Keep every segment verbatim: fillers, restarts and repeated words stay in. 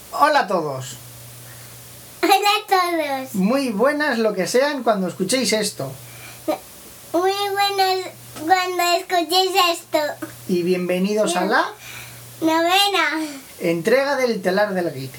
Hola a todos. Hola a todos. Muy buenas lo que sean cuando escuchéis esto. Muy buenas cuando escuchéis esto. Y bienvenidos Bien. a la Novena. entrega del telar del geek.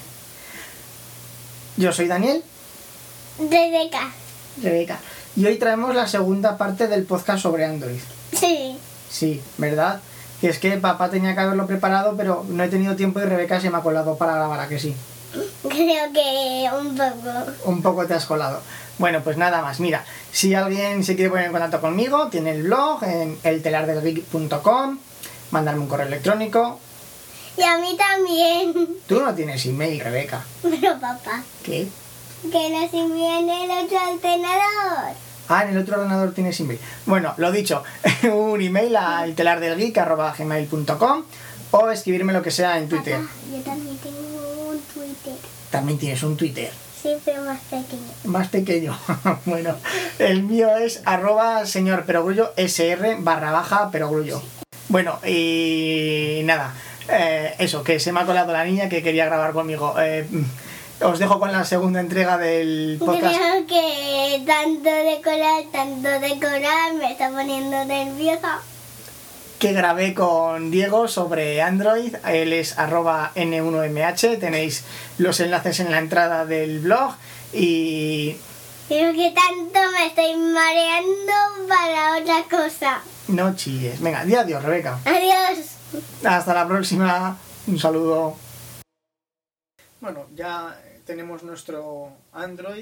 Yo soy Daniel. Rebeca. Rebeca. Y hoy traemos la segunda parte del podcast sobre Android. Sí. Sí, ¿verdad? Que es que papá tenía que haberlo preparado, pero no he tenido tiempo y Rebeca se me ha colado para grabar, ¿a que sí? Creo que un poco. Un poco te has colado. Bueno, pues nada más. Mira, si alguien se quiere poner en contacto conmigo, tiene el blog en el telar del geek punto com, mandarme un correo electrónico. Y a mí también. Tú no tienes email, Rebeca. Pero papá, ¿Qué? que nos envíen el otro ordenador. Ah, en el otro ordenador tienes email. Bueno, lo dicho, un email a el telar del geek arroba gmail punto com o escribirme lo que sea en Twitter. Papá, yo también tengo un Twitter. También tienes un Twitter. Sí, pero más pequeño. Más pequeño. Bueno, el mío es arroba señor perogrullo, sr barra baja perogrullo. Bueno, y nada, eh, eso, que se me ha colado la niña que quería grabar conmigo. Eh, os dejo con la segunda entrega del podcast. Creo que tanto decorar, tanto decorar me está poniendo nerviosa. Que grabé con Diego sobre Android. Él es arroba ene uno eme hache. Tenéis los enlaces en la entrada del blog. Y Creo que tanto me estoy mareando para otra cosa. no chilles. Venga, di adiós, Rebeca. Adiós. Hasta la próxima. Un saludo. Bueno, ya tenemos nuestro Android.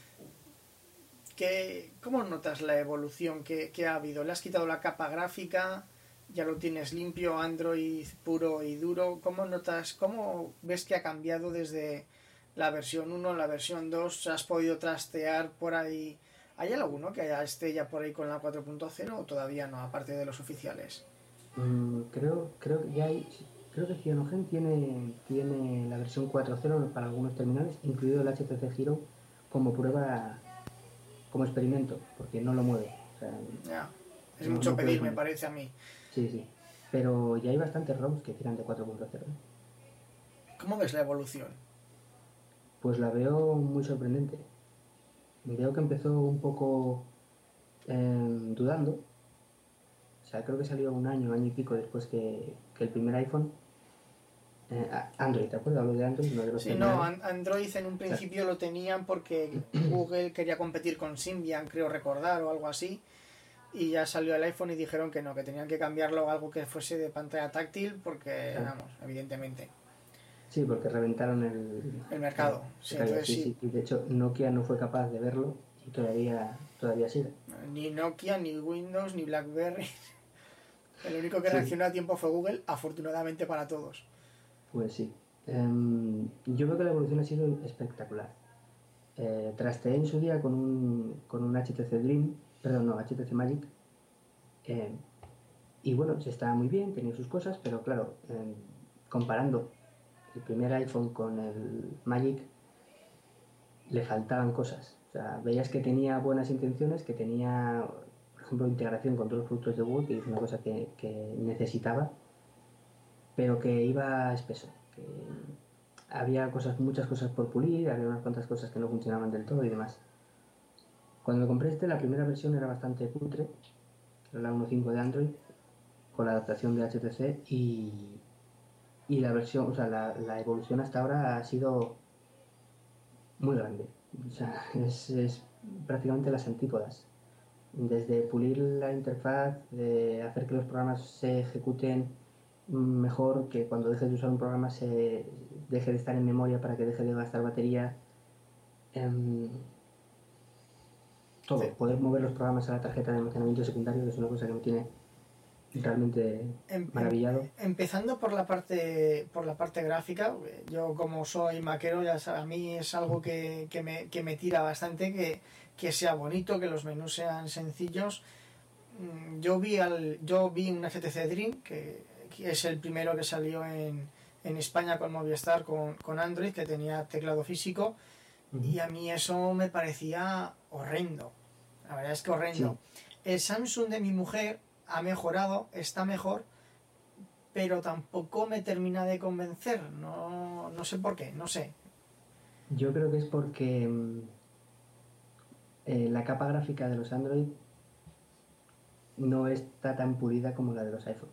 ¿Qué, ¿Cómo notas la evolución que, que ha habido? ¿Le has quitado la capa gráfica? ¿Ya lo tienes limpio, Android puro y duro? ¿Cómo notas, cómo ves que ha cambiado desde la versión uno a la versión dos? ¿Has podido trastear por ahí? ¿Hay alguno que haya esté ya por ahí con la cuatro punto cero o todavía no, aparte de los oficiales? Mm, creo, creo que ya hay, creo que Cyanogen tiene, tiene la versión cuatro punto cero para algunos terminales, incluido el hache te ce Hero como prueba, como experimento, porque no lo mueve. O sea, Ya, es no- mucho no pedir, puede- me parece a mí. Sí, sí. Pero ya hay bastantes ROMs que tiran de cuatro punto cero. ¿Cómo ves la evolución? Pues la veo muy sorprendente. Veo que empezó un poco eh, dudando. O sea, creo que salió un año, año y pico después que, que el primer iPhone. Eh, Android, ¿te acuerdas? Hablo de Android, no de los Sí, no, terminales. An- Android en un principio lo tenían porque Google quería competir con Symbian, creo recordar, o algo así. Y ya salió el iPhone y dijeron que no, que tenían que cambiarlo a algo que fuese de pantalla táctil porque, Claro. vamos, evidentemente, Sí, porque reventaron el, el mercado. Sí, el- entonces sí, sí, sí. Y de hecho Nokia no fue capaz de verlo y todavía, todavía sigue. ni Nokia, ni Windows, ni BlackBerry. El único que Sí. reaccionó a tiempo fue Google, afortunadamente para todos. Pues sí. Em, yo creo que la evolución ha sido espectacular. Eh, trasteé en su día con un, con un hache te ce Dream, perdón, no, hache te ce Magic. Eh, y bueno, se estaba muy bien, tenía sus cosas, pero claro, em, comparando el primer iPhone con el Magic, le faltaban cosas. O sea, veías que tenía buenas intenciones, que tenía, por ejemplo, integración con todos los productos de Google, que es una cosa que, que necesitaba, pero que iba espeso. Que había cosas, muchas cosas por pulir, había unas cuantas cosas que no funcionaban del todo y demás. Cuando lo compré este, la primera versión era bastante cutre, que era la uno punto cinco de Android, con la adaptación de hache te ce, y, y la versión, o sea, la, la evolución hasta ahora ha sido muy grande. O sea, es, es prácticamente las antípodas. Desde pulir la interfaz, de hacer que los programas se ejecuten mejor, que cuando dejes de usar un programa se deje de estar en memoria para que deje de gastar batería. Em, todo, Sí. poder mover los programas a la tarjeta de almacenamiento secundario, que es una cosa que me tiene realmente Em- maravillado. em- empezando por la parte por la parte gráfica, yo como soy maquero, ya sabes, a mí es algo que, que, me, que me tira bastante, que, que sea bonito, que los menús sean sencillos. Mm, Yo vi al, yo vi un hache te ce Dream, que, que es el primero que salió en, en España con Movistar, con, con Android, que tenía teclado físico, y a mí eso me parecía horrendo. La verdad es que horrendo. El Samsung de mi mujer ha mejorado, está mejor, pero tampoco me termina de convencer. No, no sé por qué, no sé. Yo creo que es porque mm, eh, la capa gráfica de los Android no está tan pulida como la de los iPhone.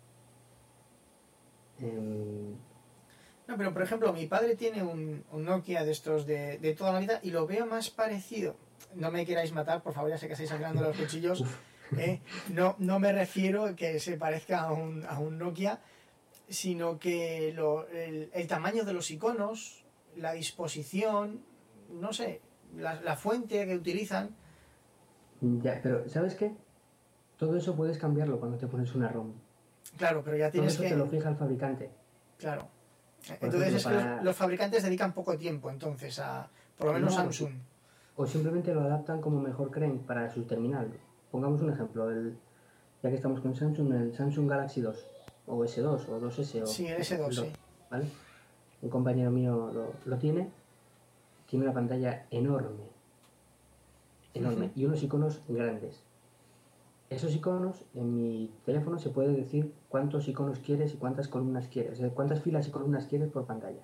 Em, No, pero por ejemplo, mi padre tiene un, un Nokia de estos de, de toda la vida y lo veo más parecido. No me queráis matar, por favor, ya sé que estáis sacando los cuchillos. uf, ¿eh? No, no me refiero que se parezca a un, a un Nokia, sino que lo- el, el tamaño de los iconos, la disposición, no sé, la, la fuente que utilizan. ya, pero ¿sabes qué? Todo eso puedes cambiarlo cuando te pones una ROM. Claro, pero ya Todo tienes eso te lo que... fija el fabricante. Claro. Por Entonces ejemplo, es que los, para... los fabricantes dedican poco tiempo, entonces, a... Por lo menos No, Samsung. o simplemente lo adaptan como mejor creen para su terminal. Pongamos un ejemplo, el, ya que estamos con Samsung, el Samsung Galaxy dos, o S dos, o dos S, o Sí, el eso, S dos, el dos, sí. ¿vale? Un compañero mío lo, lo tiene, tiene una pantalla enorme, enorme, Ujú. y unos iconos grandes. Esos iconos, en mi teléfono se puede decir cuántos iconos quieres y cuántas columnas quieres, o sea, cuántas filas y columnas quieres por pantalla.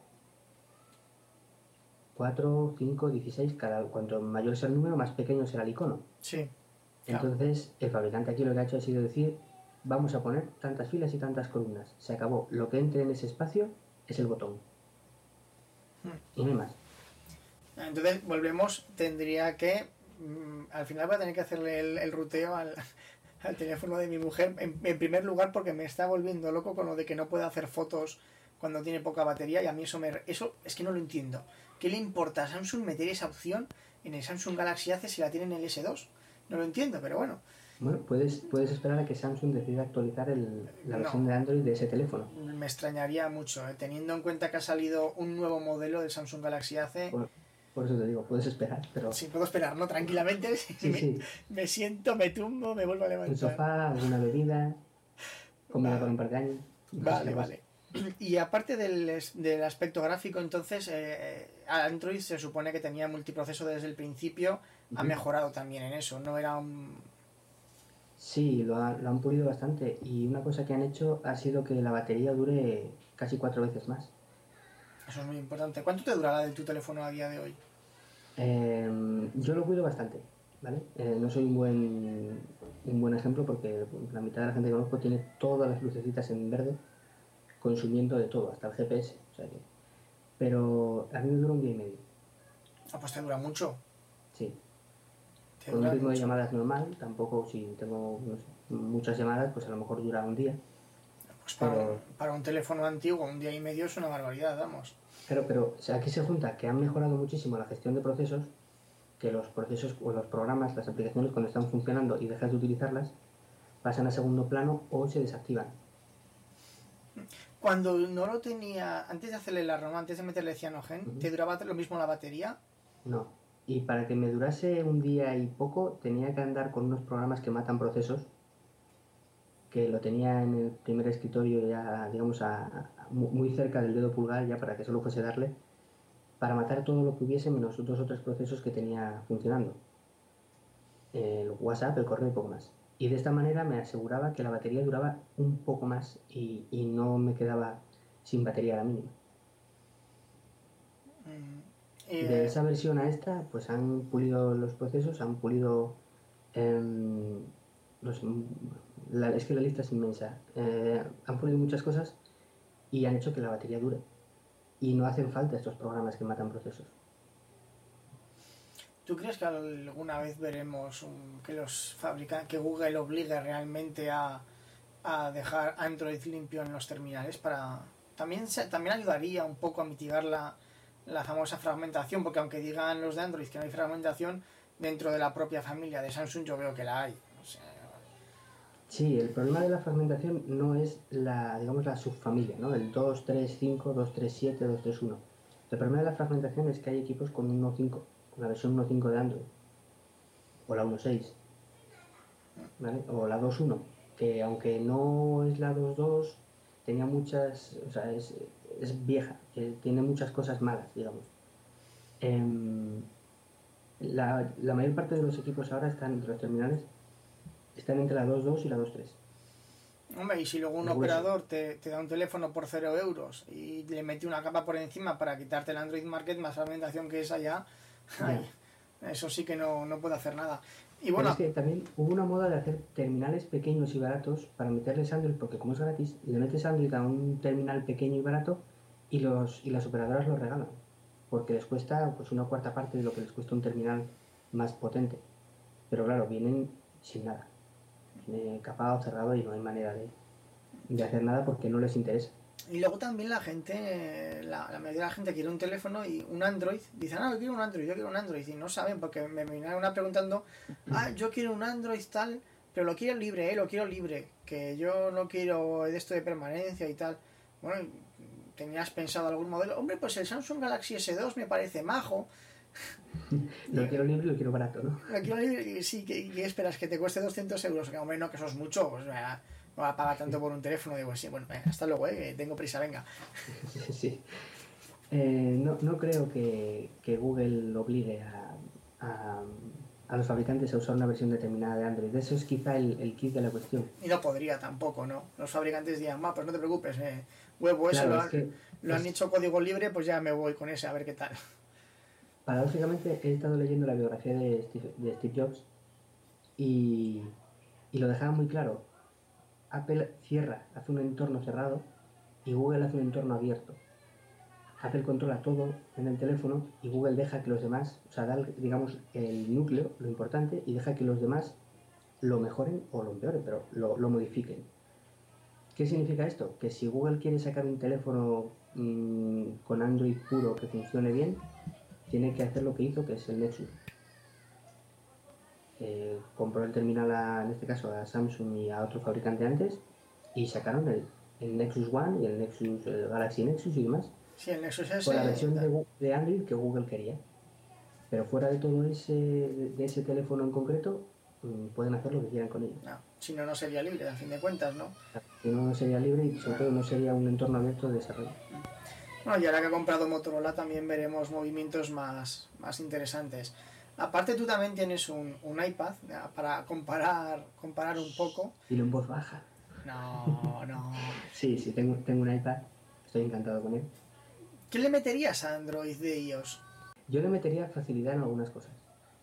Cuatro, cinco, dieciséis, cada, cuanto mayor sea el número, más pequeño será el icono. Sí, claro. Entonces, el fabricante aquí lo que ha hecho ha sido decir, vamos a poner tantas filas y tantas columnas. Se acabó. Lo que entre en ese espacio es el botón. Mm. Y no hay más. Entonces, volvemos, tendría que... mm, al final voy a tener que hacerle el, el ruteo al, al teléfono de mi mujer, en, en primer lugar porque me está volviendo loco con lo de que no puede hacer fotos cuando tiene poca batería y a mí eso me... Eso es que no lo entiendo. ¿Qué le importa a Samsung meter esa opción en el Samsung Galaxy Ace si la tiene en el S dos? No lo entiendo, pero bueno. Bueno, puedes, puedes esperar a que Samsung decida actualizar el- la versión No, de Android de ese teléfono. me extrañaría mucho, ¿eh? Teniendo en cuenta que ha salido un nuevo modelo del Samsung Galaxy Ace. Por, por eso te digo, puedes esperar, pero Sí, puedo esperar, ¿no? Tranquilamente. sí, Me, sí, me siento, me tumbo, me vuelvo a un levantar. sofá, alguna bebida, comida para Va- un par de años, no sé, vale, algo así. vale. Y aparte del, es- del aspecto gráfico, entonces, eh, Android se supone que tenía multiproceso desde el principio, ha Ujú. mejorado también en eso, no era un... Sí, lo, ha- lo han pulido bastante y una cosa que han hecho ha sido que la batería dure casi cuatro veces más. Eso es muy importante. ¿Cuánto te dura la de tu teléfono a día de hoy? Eh, yo lo cuido bastante, ¿vale? Eh, no soy un buen, un buen ejemplo porque la mitad de la gente que conozco tiene todas las lucecitas en verde, consumiendo de todo, hasta el G P S. O sea que, pero a mí me dura un día y medio, Ah, pues te dura mucho, sí. te Con un dura ritmo de mucho. llamadas normal, tampoco si tengo no sé, muchas llamadas, pues a lo mejor dura un día. Pues para un, Pero, para un teléfono antiguo, un día y medio es una barbaridad, vamos. claro, pero o sea, aquí se junta que han mejorado muchísimo la gestión de procesos, que los procesos o los programas, las aplicaciones cuando están funcionando y dejas de utilizarlas, pasan a segundo plano o se desactivan. Cuando no lo tenía, antes de hacerle la ROM, antes de meterle cianogen, Ujú. ¿te duraba lo mismo la batería? No. Y para que me durase un día y poco, tenía que andar con unos programas que matan procesos, que lo tenía en el primer escritorio ya, digamos, a, a- muy cerca del dedo pulgar, ya para que solo fuese darle, para matar todo lo que hubiese menos dos o tres procesos que tenía funcionando. El WhatsApp, el correo y poco más. Y de esta manera me aseguraba que la batería duraba un poco más y, y no me quedaba sin batería a la mínima. Mm, De eh, esa versión a esta, pues han pulido los procesos, han pulido... em, no sé, la- es que la lista es inmensa. Eh, han pulido muchas cosas y han hecho que la batería dure. Y no hacen falta estos programas que matan procesos. ¿Tú crees que alguna vez veremos un- que los fabricantes, que Google obligue realmente a, a dejar Android limpio en los terminales para también se- también ayudaría un poco a mitigar la, la famosa fragmentación, porque aunque digan los de Android que no hay fragmentación dentro de la propia familia de Samsung, yo veo que la hay. O sea, Sí, el problema de la fragmentación no es la, digamos, la subfamilia, ¿no? El dos, tres, cinco, dos, tres, siete, dos, tres, uno. El problema de la fragmentación es que hay equipos con uno punto cinco, con la versión uno punto cinco de Android, o la uno punto seis, ¿vale? O la dos punto uno, que aunque no es la dos punto dos, tenía muchas, o sea, es, es vieja, que tiene muchas cosas malas, digamos. Em, la, la mayor parte de los equipos ahora están, de los terminales, están entre la dos punto dos y la dos punto tres. Hombre, y si luego un el hueso. operador te, te da un teléfono por cero euros y le mete una capa por encima para quitarte el Android Market, más fragmentación que esa ya, ay, eso sí que no, no puede hacer nada. Y Pero bueno, es que también hubo una moda de hacer terminales pequeños y baratos para meterles Android, porque como es gratis, le metes Android a un terminal pequeño y barato y, los, y las operadoras lo regalan, porque les cuesta pues una cuarta parte de lo que les cuesta un terminal más potente. Pero claro, vienen sin nada, viene capado, cerrado y no hay manera de, de hacer nada porque no les interesa. y luego también la gente, la, la mayoría de la gente quiere un teléfono y un Android. Dicen, ah, yo quiero un Android, yo quiero un Android. Y no saben, porque me viene una preguntando, ah, yo quiero un Android tal, pero lo quiero libre, eh, lo quiero libre. Que yo no quiero de esto de permanencia y tal. Bueno, ¿tenías pensado algún modelo? Hombre, pues el Samsung Galaxy S dos me parece majo. Lo quiero libre y lo quiero barato, ¿no? Lo quiero libre y sí, ¿qué, qué esperas? ¿Que te cueste doscientos euros? Que hombre, no, que eso es mucho. Pues, no va a pagar tanto por un teléfono. Digo, sí, bueno, eh, hasta luego, eh, que tengo prisa, venga. Sí, sí. Eh, no, no creo que, que Google obligue a, a, a los fabricantes a usar una versión determinada de Android. Eso es quizá el, el kit de la cuestión. Y no podría tampoco, ¿no? Los fabricantes dirían, va, pues no te preocupes, eh, huevo, eso Claro, lo es han, que lo han es- hecho código libre, pues ya me voy con ese, a ver qué tal. Paradójicamente he estado leyendo la biografía de Steve, de Steve Jobs y, y lo dejaba muy claro. Apple cierra, hace un entorno cerrado y Google hace un entorno abierto. Apple controla todo en el teléfono y Google deja que los demás, o sea, da, digamos, el núcleo, lo importante, y deja que los demás lo mejoren o lo empeoren, pero lo, lo modifiquen. ¿Qué significa esto? Que si Google quiere sacar un teléfono mmm, con Android puro que funcione bien, tiene que hacer lo que hizo, que es el Nexus. Eh, compró el terminal, a, en este caso, a Samsung y a otro fabricante antes, y sacaron el, el Nexus One y el Nexus, el Galaxy Nexus y demás, Sí, el Nexus S, con la versión de, tal. Gu- de Android que Google quería. Pero fuera de todo ese, de ese teléfono en concreto, mmm, pueden hacer lo que quieran con ello. No, si no, no sería libre, a fin de cuentas, ¿no? Si no, no sería libre y sobre todo no sería un entorno abierto de desarrollo. Bueno, y ahora que ha comprado Motorola también veremos movimientos más, más interesantes. Aparte tú también tienes un, un iPad ya, para comparar, comparar un poco. Dilo en voz baja. No, no. Sí, sí, tengo, tengo un iPad, estoy encantado con él. ¿Qué le meterías a Android de iOS? Yo le metería facilidad en algunas cosas.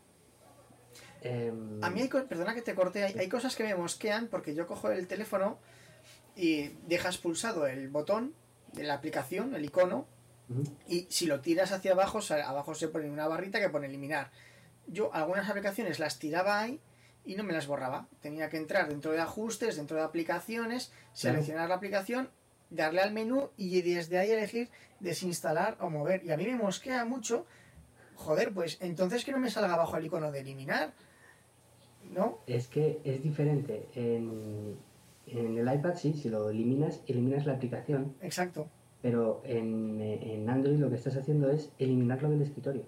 Em, A mí hay, co- perdona que te corte, hay, hay cosas que me mosquean porque yo cojo el teléfono y dejas pulsado el botón de la aplicación, el icono, ujú. y si lo tiras hacia abajo, sale- abajo se pone una barrita que pone eliminar. Yo algunas aplicaciones las tiraba ahí y no me las borraba. Tenía que entrar dentro de ajustes, dentro de aplicaciones, seleccionar la aplicación, darle al menú y desde ahí elegir desinstalar o mover. Y a mí me mosquea mucho, joder, pues entonces que no me salga abajo el icono de eliminar, ¿no? Es que es diferente. En, en el iPad sí, si lo eliminas, eliminas la aplicación, Exacto. pero en, en Android lo que estás haciendo es eliminarlo del escritorio.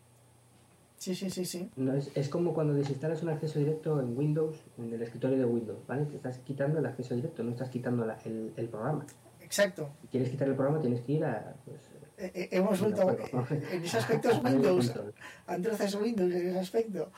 Sí, sí, sí, sí. No, es, es como cuando desinstalas un acceso directo en Windows, en el escritorio de Windows, ¿vale? Te estás quitando el acceso directo, no estás quitando la- el, el programa. Exacto. Si quieres quitar el programa tienes que ir a... Pues, Eh, eh, hemos no, vuelto... bueno, eh, en ese aspecto es a panel de Windows. control. Android es Windows en ese aspecto.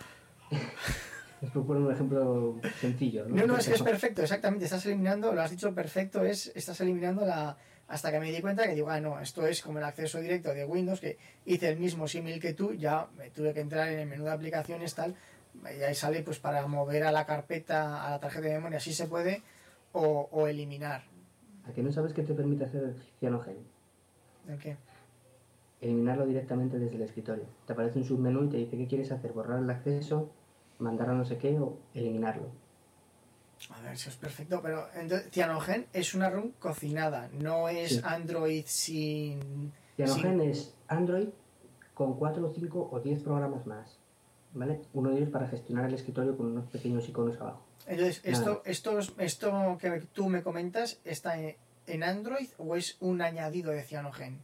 Es por poner un ejemplo sencillo, ¿no? No, no, es que es perfecto, exactamente. Estás eliminando, lo has dicho perfecto, es estás eliminando la. Hasta que me di cuenta que digo, ah, no, esto es como el acceso directo de Windows, que hice el mismo símil que tú, ya me tuve que entrar en el menú de aplicaciones, tal, y ahí sale pues para mover a la carpeta, a la tarjeta de memoria, si se puede, o, o eliminar. ¿A que no sabes qué te permite hacer el CyanogenMod? ¿El qué? Eliminarlo directamente desde el escritorio. Te aparece un submenú y te dice qué quieres hacer, borrar el acceso, mandar a no sé qué o eliminarlo. A ver si es perfecto, pero entonces Cyanogen es una ROM cocinada, no es Sí. Android sin... Cyanogen es Android con cuatro o cinco o diez programas más, ¿vale? Uno de ellos para gestionar el escritorio con unos pequeños iconos abajo. Entonces, esto, Nada. esto, esto que tú me comentas, ¿está en, en Android o es un añadido de Cyanogen?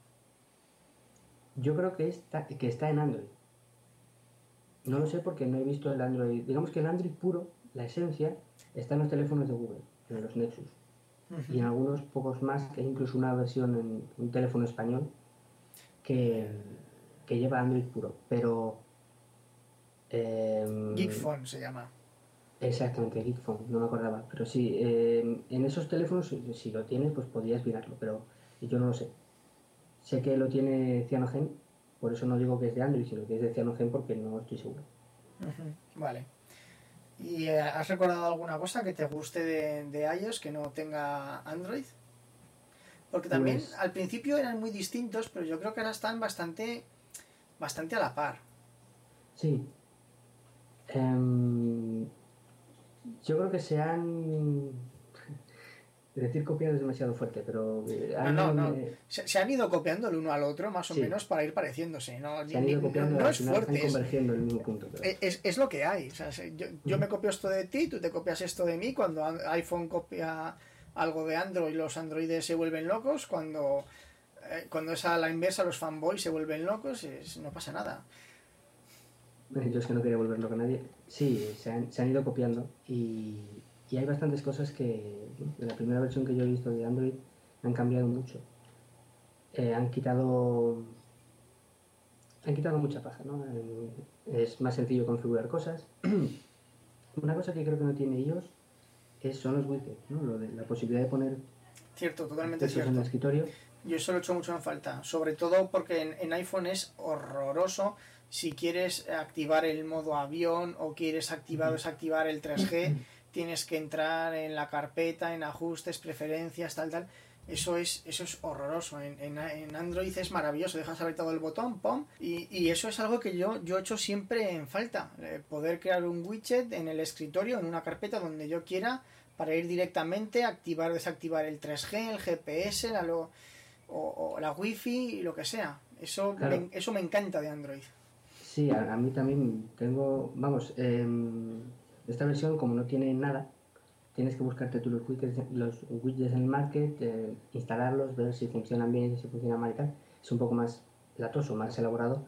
Yo creo que está, que está en Android. No lo sé porque no he visto el Android. Digamos que el Android puro, la esencia, está en los teléfonos de Google, en los Nexus. Ujú. Y en algunos pocos más, que hay incluso una versión en un teléfono español que, que lleva Android puro. Pero... Eh, Geekphone se llama. Exactamente, Geek Phone, no me acordaba. Pero sí, eh, en esos teléfonos, si si lo tienes, pues podrías mirarlo, pero yo no lo sé. Sé que lo tiene Cyanogen, por eso no digo que es de Android, sino que es de Cyanogen porque no estoy seguro. Ujú, vale. ¿Y eh, has recordado alguna cosa que te guste de, de iOS que no tenga Android? Porque también Pues al principio eran muy distintos, pero yo creo que ahora están bastante, bastante a la par. sí, em, yo creo que se han... Decir copiado es demasiado fuerte, pero eh, No, no, han, no. eh, Se, se han ido copiando el uno al otro más o sí, menos para ir pareciéndose. No, se ni- han ni- ido no, copiando y no al es final están fuerte, es, convergiendo en el mismo punto, pero... es, es lo que hay. O sea, se- yo, yo me Ujú. copio esto de ti, tú te copias esto de mí. Cuando an- iPhone copia algo de Android, los androides se vuelven locos. Cuando, eh, cuando es a la inversa, los fanboys se vuelven locos. Es- no pasa nada. Eh, Yo es que no quería volver loco a nadie. Sí, se han, se han ido copiando y, y hay bastantes cosas que, bueno, de la primera versión que yo he visto de Android han cambiado mucho. Eh, han quitado han quitado mucha paja, ¿no? Eh, Es más sencillo configurar cosas. Una cosa que creo que no tiene iOS es, son los widgets, ¿no? Lo de la posibilidad de poner Cierto, totalmente textos en el cierto. escritorio. Yo eso lo he hecho mucho en falta, sobre todo porque en, en iPhone es horroroso si quieres activar el modo avión o quieres activar o Ujú. desactivar el tres G, tienes que entrar en la carpeta, en ajustes, preferencias, tal, tal. Eso es, eso es horroroso. En, en, en Android es maravilloso, dejas abierto el botón, pum, y, y eso es algo que yo, yo he hecho siempre en falta. eh, poder crear un widget en el escritorio, en una carpeta donde yo quiera, para ir directamente, activar o desactivar el tres G, el G P S, la, lo, o, o la wifi, lo que sea. Eso Claro, me, eso me encanta de Android. sí, a, a mí también tengo, vamos, em, esta versión como no tiene nada, tienes que buscarte tú los widgets, los widgets en el market, eh, instalarlos, ver si funcionan bien, si funcionan mal y tal. Es un poco más latoso, más elaborado,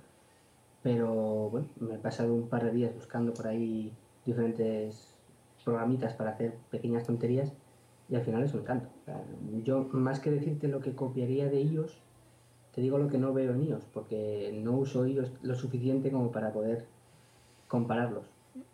pero bueno, me he pasado un par de días buscando por ahí diferentes programitas para hacer pequeñas tonterías y al final es un encanto. O sea, yo, más que decirte lo que copiaría de iOS, te digo lo que no veo en iOS, porque no uso iOS lo suficiente como para poder compararlos.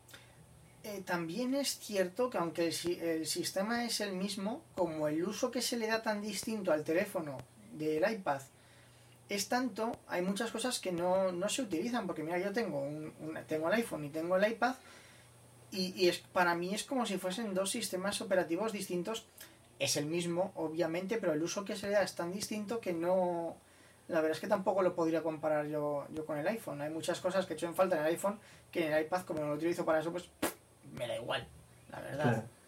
Eh, también es cierto que aunque el, si- el sistema es el mismo, como el uso que se le da tan distinto al teléfono del iPad es tanto, hay muchas cosas que no, no se utilizan, porque mira, yo tengo, un, un- tengo el iPhone y tengo el iPad, y, y es, para mí es como si fuesen dos sistemas operativos distintos. Es el mismo, obviamente, pero el uso que se le da es tan distinto que no... La verdad es que tampoco lo podría comparar yo, yo con el iPhone. Hay muchas cosas que he hecho en falta en el iPhone que en el iPad, como no lo utilizo para eso, pues me da igual, la verdad. Claro,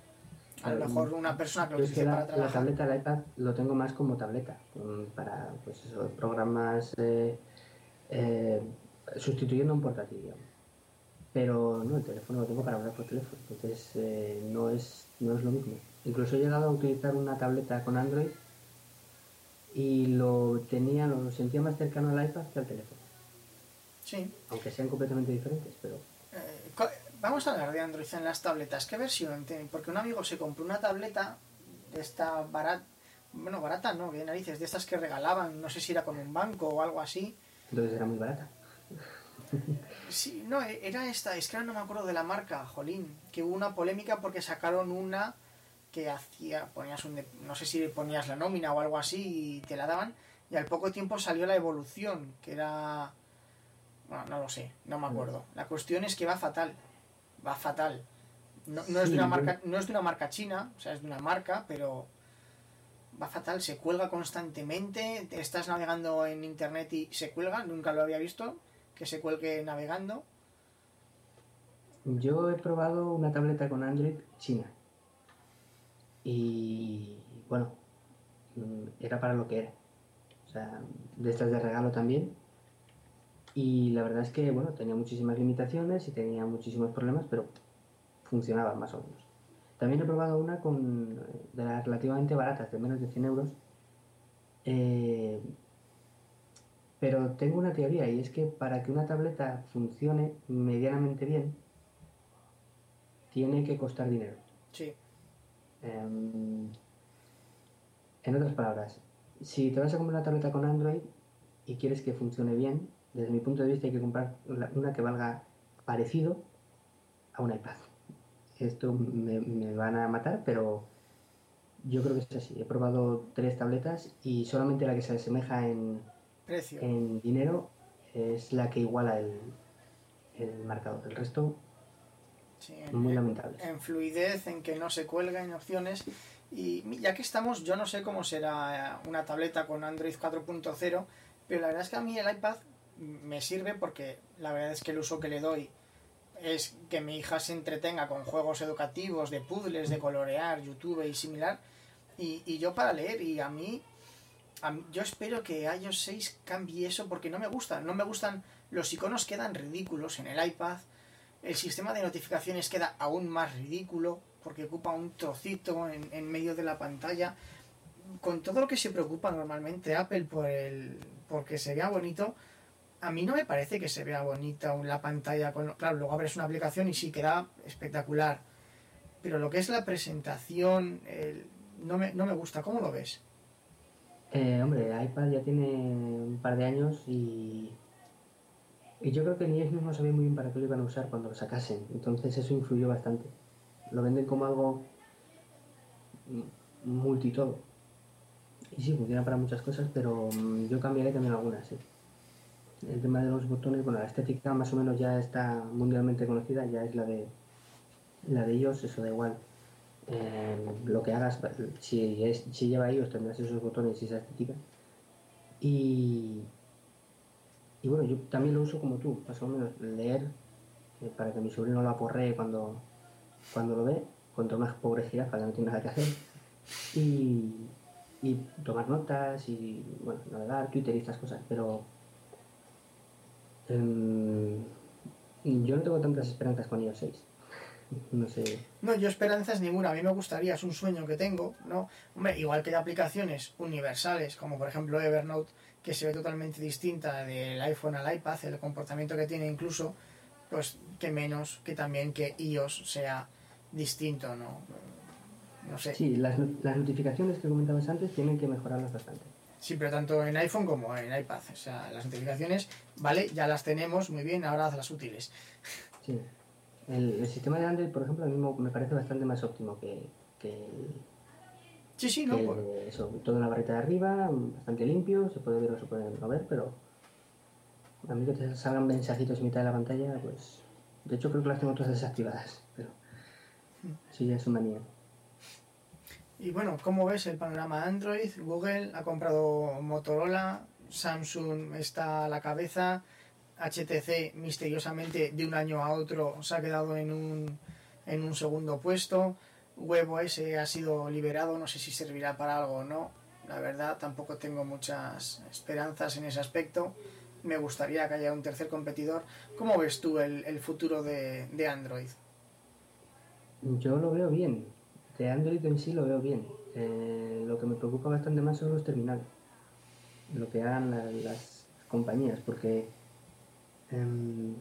A lo claro. mejor una persona que lo Yo es que utilice para la, la trabajar. tableta, el iPad, lo tengo más como tableta, mm, para pues eso, programas eh, eh, sustituyendo un portátil, digamos. Pero no, el teléfono lo tengo para hablar por teléfono, entonces eh, no es, no es lo mismo. Incluso he llegado a utilizar una tableta con Android y lo tenía, lo sentía más cercano al iPad que al teléfono, Sí. aunque sean completamente diferentes, pero Eh, vamos a hablar de Android en las tabletas. ¿Qué versión tiene? Porque un amigo se compró una tableta de esta barata. Bueno, barata no, que narices, de estas que regalaban, no sé si era con un banco o algo así. entonces era muy barata. Sí, no, e- era esta, es que ahora no me acuerdo de la marca, jolín, que hubo una polémica porque sacaron una que hacía, ponías un, de- no sé si ponías la nómina o algo así y te la daban, y al poco tiempo salió la evolución, que era, bueno, no lo sé, no me Mm. acuerdo. La cuestión es que va fatal, va fatal. No, no es de una Sí, yo, marca, no es de una marca china, o sea, es de una marca, pero va fatal, se cuelga constantemente, te estás navegando en internet y se cuelga, nunca lo había visto, que se cuelgue navegando. yo he probado una tableta con Android china y bueno, mm, era para lo que era. O sea, de estas de regalo también. Y la verdad es que, bueno, tenía muchísimas limitaciones y tenía muchísimos problemas, pero funcionaba más o menos. También he probado una con, eh, de las relativamente baratas, de menos de cien euros, eh, pero tengo una teoría y es que para que una tableta funcione medianamente bien, tiene que costar dinero. Sí, Em, en otras palabras, si te vas a comprar una tableta con Android y quieres que funcione bien, desde mi punto de vista hay que comprar la- una que valga parecido a un iPad. esto me, me van a matar, pero yo creo que es así. He probado tres tabletas y solamente la que se asemeja en, Precio. en dinero es la que iguala el, el marcador. El resto, Sí, en, muy en- lamentables. en fluidez, en que no se cuelga en opciones. Y ya que estamos, yo no sé cómo será una tableta con Android cuatro punto cero, pero la verdad es que a mí el iPad me sirve porque la verdad es que el uso que le doy es que mi hija se entretenga con juegos educativos, de puzzles, de colorear, YouTube y similar, y, y yo para leer, y a mí, a mí- yo espero que iOS seis cambie eso porque no me gusta, no me gustan, los iconos quedan ridículos en el iPad, el sistema de notificaciones queda aún más ridículo porque ocupa un trocito en, en medio de la pantalla. Con todo lo que se preocupa normalmente Apple por el porque se vea bonito, a mí no me parece que se vea bonita la pantalla. Con, claro, luego abres una aplicación y sí queda espectacular. Pero lo que es la presentación, el- no, me, no me gusta. ¿Cómo lo ves? Eh, hombre, iPad ya tiene un par de años y, y yo creo que ni ellos mismos sabían muy bien para qué lo iban a usar cuando lo sacasen. Entonces eso influyó bastante. Lo venden como algo mm, multitodo. Y sí, funciona para muchas cosas, pero mm, yo cambiaré también algunas, sí. El tema de los botones, bueno, la estética más o menos ya está mundialmente conocida, ya es la de la de ellos, eso da igual. Eh, lo que hagas, si, es, si lleva iOS tendrás esos botones y esa estética. Y, y bueno, yo también lo uso como tú, más o menos leer, eh, para que mi sobrino lo aporree cuando, cuando lo ve, contra una pobre jirafa que no tiene nada que hacer. Y, y tomar notas y, bueno, navegar, Twitter y estas cosas, pero em, yo no tengo tantas esperanzas con iOS seis. No sé. No, yo esperanzas ninguna. A mí me gustaría, es un sueño que tengo, ¿no? Hombre, igual que hay aplicaciones universales, como por ejemplo Evernote, que se ve totalmente distinta del iPhone al iPad, el comportamiento que tiene incluso, pues que menos que también que iOS sea distinto, ¿no? No sé. Sí, las, las notificaciones que comentabas antes tienen que mejorarlas bastante. Sí, pero tanto en iPhone como en iPad. O sea, las notificaciones, vale, ya las tenemos, muy bien, ahora hazlas útiles. Sí. El, el sistema de Android, por ejemplo, a mí me parece bastante más óptimo que, que, el, Sí, sí, que no, el pues, de eso. Todo en la barrita de arriba, bastante limpio, se puede ver o se puede no ver, pero a mí que te salgan mensajitos en mitad de la pantalla, pues... De hecho, creo que las tengo todas desactivadas, pero sí, ya es una manía. y bueno, ¿cómo ves el panorama Android? Google ha comprado Motorola, Samsung está a la cabeza, H T C misteriosamente de un año a otro se ha quedado en un, en un segundo puesto, WebOS ha sido liberado, no sé si servirá para algo o no, la verdad tampoco tengo muchas esperanzas en ese aspecto, me gustaría que haya un tercer competidor. ¿Cómo ves tú el, el futuro de, de Android? Yo lo veo bien. De Android en sí lo veo bien. Eh, lo que me preocupa bastante más son los terminales. Lo que hagan la- las compañías, porque... em,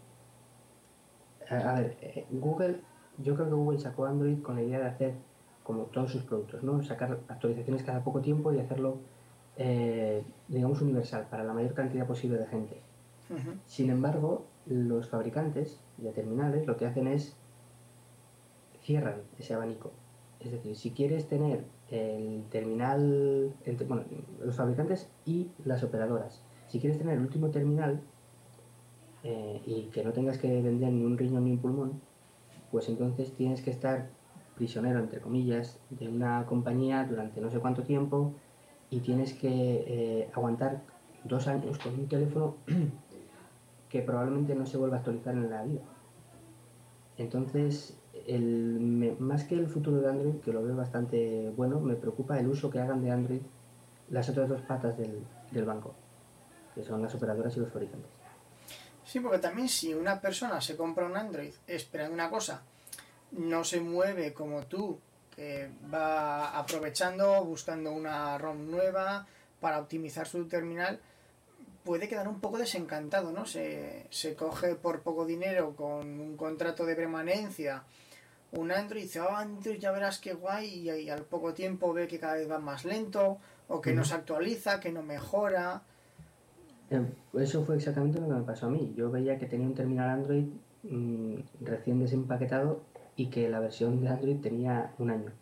a, a ver, eh, Google, yo creo que Google sacó Android con la idea de hacer como todos sus productos, ¿no? Sacar actualizaciones cada poco tiempo y hacerlo, eh, digamos, universal para la mayor cantidad posible de gente. Uh-huh. Sin embargo, los fabricantes de terminales lo que hacen es cierran ese abanico. Es decir, si quieres tener el terminal, entre, bueno, los fabricantes y las operadoras, si quieres tener el último terminal eh, y que no tengas que vender ni un riñón ni un pulmón, pues entonces tienes que estar prisionero, entre comillas, de una compañía durante no sé cuánto tiempo y tienes que eh, aguantar dos años con un teléfono que probablemente no se vuelva a actualizar en la vida. Entonces, el, me- más que el futuro de Android, que lo veo bastante bueno, me preocupa el uso que hagan de Android las otras dos patas del, del banco, que son las operadoras y los fabricantes. Sí, porque también si una persona se compra un Android esperando una cosa, no se mueve como tú, que va aprovechando, buscando una ROM nueva para optimizar su terminal, puede quedar un poco desencantado, ¿no? Se, se coge por poco dinero con un contrato de permanencia un Android y dice, oh, Android, ya verás qué guay, y, y al poco tiempo ve que cada vez va más lento, o que no Ujú. se actualiza, que no mejora. Eh, Eso fue exactamente lo que me pasó a mí. Yo veía que tenía un terminal Android mm, recién desempaquetado y que la versión de Android tenía un año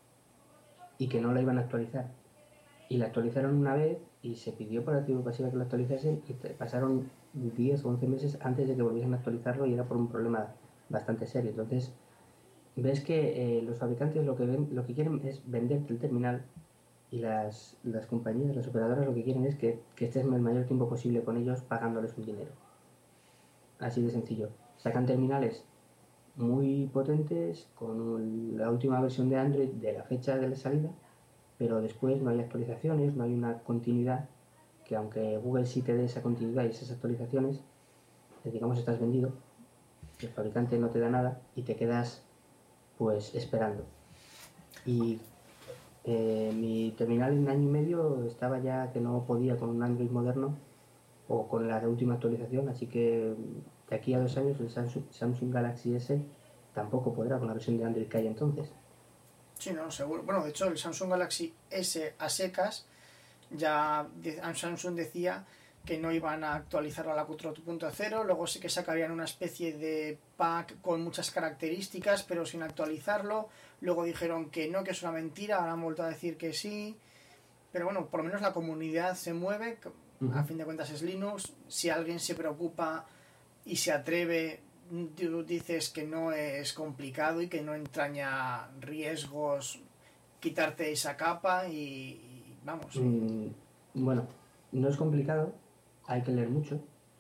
y que no la iban a actualizar. Y la actualizaron una vez y se pidió por activo y pasiva que lo actualizasen y pasaron diez o once meses antes de que volviesen a actualizarlo y era por un problema bastante serio. Entonces, ves que eh, los fabricantes lo que, ven, lo que quieren es venderte el terminal y las, las compañías, las operadoras lo que quieren es que, que estés el mayor tiempo posible con ellos pagándoles un dinero. Así de sencillo. Sacan terminales muy potentes con la última versión de Android de la fecha de la salida, pero después no hay actualizaciones, no hay una continuidad, que aunque Google sí te dé esa continuidad y esas actualizaciones, digamos estás vendido, el fabricante no te da nada y te quedas pues esperando. Y eh, mi terminal en año y medio estaba ya que no podía con un Android moderno o con la última actualización, así que de aquí a dos años el Samsung, Samsung Galaxy S tampoco podrá con la versión de Android que hay entonces. Sí, no, seguro. Bueno, de hecho el Samsung Galaxy S a secas, ya Samsung decía que no iban a actualizarlo a la cuatro punto cero, luego sí que sacarían una especie de pack con muchas características pero sin actualizarlo, luego dijeron que no, que es una mentira, ahora han vuelto a decir que sí, pero bueno, por lo menos la comunidad se mueve, uh-huh. A fin de cuentas es Linux, si alguien se preocupa y se atreve, tú dices que no es complicado y que no entraña riesgos quitarte esa capa y, y vamos. Mm, bueno, no es complicado, hay que leer mucho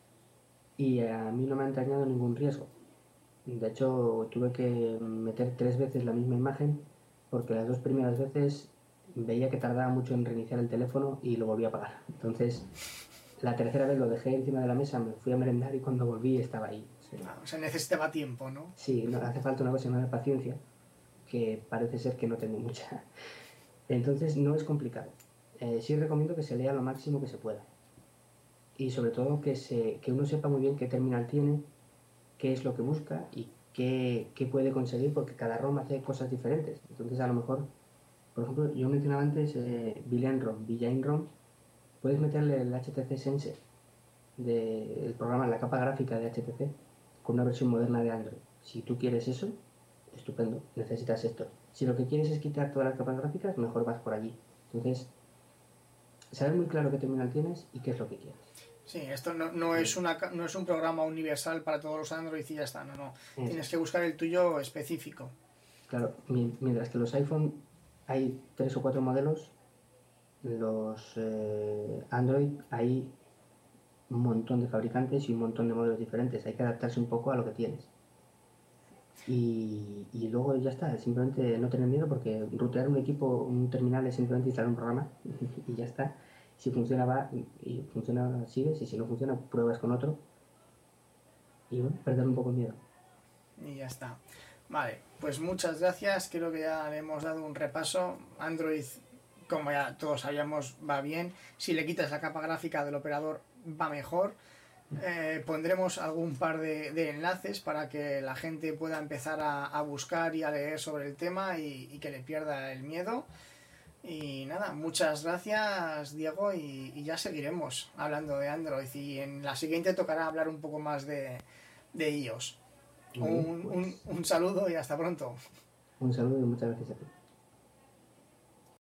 y a mí no me ha entrañado ningún riesgo. De hecho, tuve que meter tres veces la misma imagen porque las dos primeras veces veía que tardaba mucho en reiniciar el teléfono y lo volví a apagar. Entonces, la tercera vez lo dejé encima de la mesa, me fui a merendar y cuando volví estaba ahí. Sí. Ah, o sea, necesitaba tiempo, ¿no? Sí, no, hace falta una cosa llamada paciencia, que parece ser que no tengo mucha. Entonces, no es complicado. Eh, sí recomiendo que se lea lo máximo que se pueda. Y sobre todo que, se, que uno sepa muy bien qué terminal tiene, qué es lo que busca y qué, qué puede conseguir, porque cada ROM hace cosas diferentes. Entonces, a lo mejor, por ejemplo, yo mencionaba antes eh, VLAN ROM, VLAN ROM, puedes meterle el H T C Sense del programa, la capa gráfica de H T C, con una versión moderna de Android. Si tú quieres eso, estupendo, necesitas esto. Si lo que quieres es quitar todas las capas gráficas, mejor vas por allí. Entonces, saber muy claro qué terminal tienes y qué es lo que quieres. Sí, esto no, no, es una, no es un programa universal para todos los Android y ya está, no, no. Es. Tienes que buscar el tuyo específico. Claro, mientras que los iPhone hay tres o cuatro modelos, los eh, Android hay un montón de fabricantes y un montón de modelos diferentes. Hay que adaptarse un poco a lo que tienes. Y, y luego ya está, simplemente no tener miedo porque rutear un equipo, un terminal es simplemente instalar un programa y ya está. Si funciona va y funciona sigues y si no funciona pruebas con otro y bueno, perder un poco el miedo. Y ya está. Vale, pues muchas gracias, creo que ya le hemos dado un repaso. Android, como ya todos sabíamos, va bien. Si le quitas la capa gráfica del operador va mejor. Eh, pondremos algún par de, de enlaces para que la gente pueda empezar a, a buscar y a leer sobre el tema y, y que le pierda el miedo. Y nada, muchas gracias Diego y, y ya seguiremos hablando de Android y en la siguiente tocará hablar un poco más de, de iOS. Un, un, un saludo y hasta pronto. Un saludo y muchas gracias a ti.